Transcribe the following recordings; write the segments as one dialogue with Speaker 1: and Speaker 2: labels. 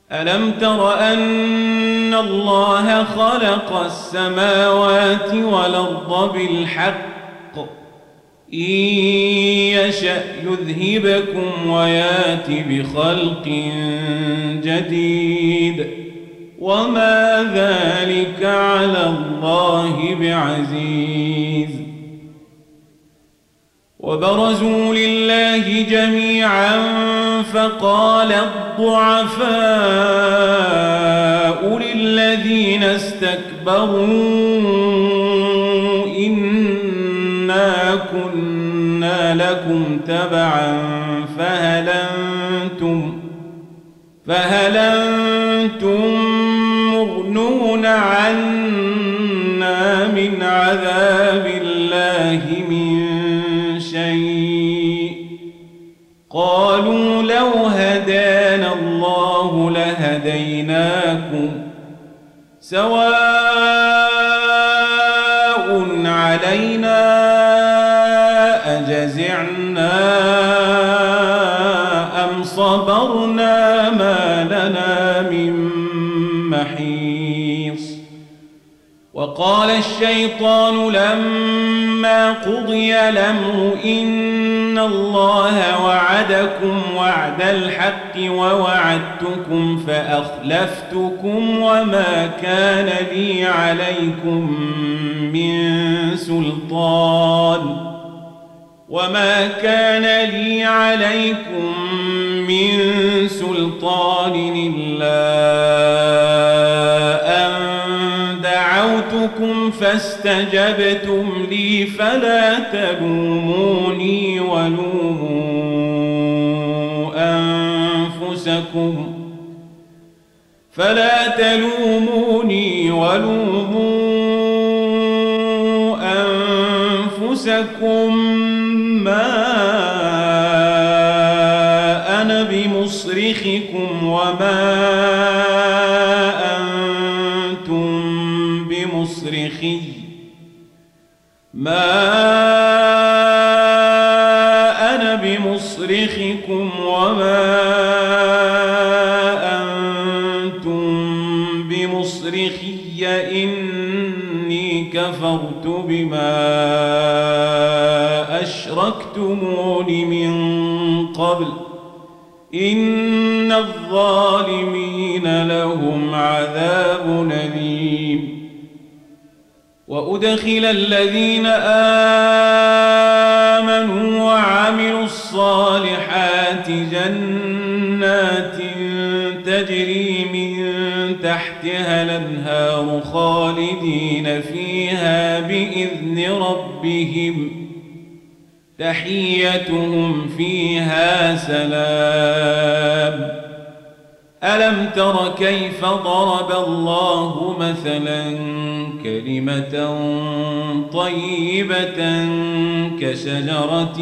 Speaker 1: ألم تر أن الله خلق السماوات والأرض بالحق إن يشأ يذهبكم ويات بخلق جديد وما ذلك على الله بعزيز وبرزوا لله جميعا فقال الضعفاء للذين استكبروا إنا كنا لكم تبعا فهل أنتم مغنون عنا من عذاب الله من شيء قالوا لو هدانا الله لهديناكم سواء علينا أجزعنا أم صبرنا ما لنا من محيص وقال الشيطان لما قضي الأمر إن الله وعدكم وعد الحق ووعدتكم فأخلفتكم وما كان لي عليكم من سلطان إلا أن دعوتكم فاستجبتم لي فلا تلوموني ولوموا أنفسكم ما أنا بمصرخكم وما أنتم بمصرخي إني كفرت بما أشركتمون من قبل إن الظالمين لهم عذاب أليم وأدخل الذين آمنوا وعملوا الصالحات جنات تجري من تحتها الأنهار خالدين فيها بإذن ربهم تحيتهم فيها سلام ألم تر كيف ضرب الله مثلا كلمة طيبة كشجرة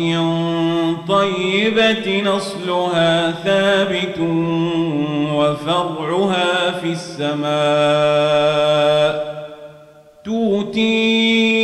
Speaker 1: طيبة أصلها ثابت وفرعها في السماء تؤتي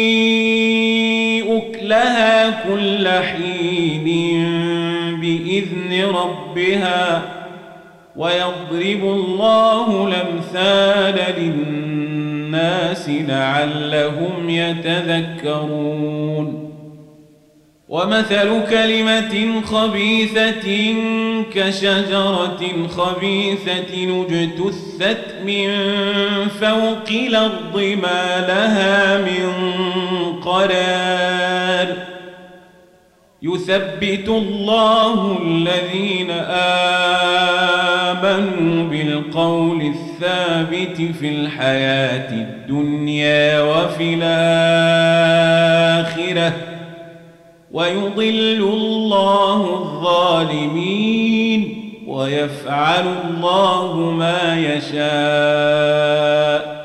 Speaker 1: أكلها كل حين بإذن ربها ويضرب الله الأمثال للناس لعلهم يتذكرون ومثل كلمة خبيثة كشجرة خبيثة اجتثت من فوق الأرض ما لها من قرار يثبت الله الذين آمنوا بالقول الثابت في الحياة الدنيا وفي الآخرة ويضل الله الظالمين ويفعل الله ما يشاء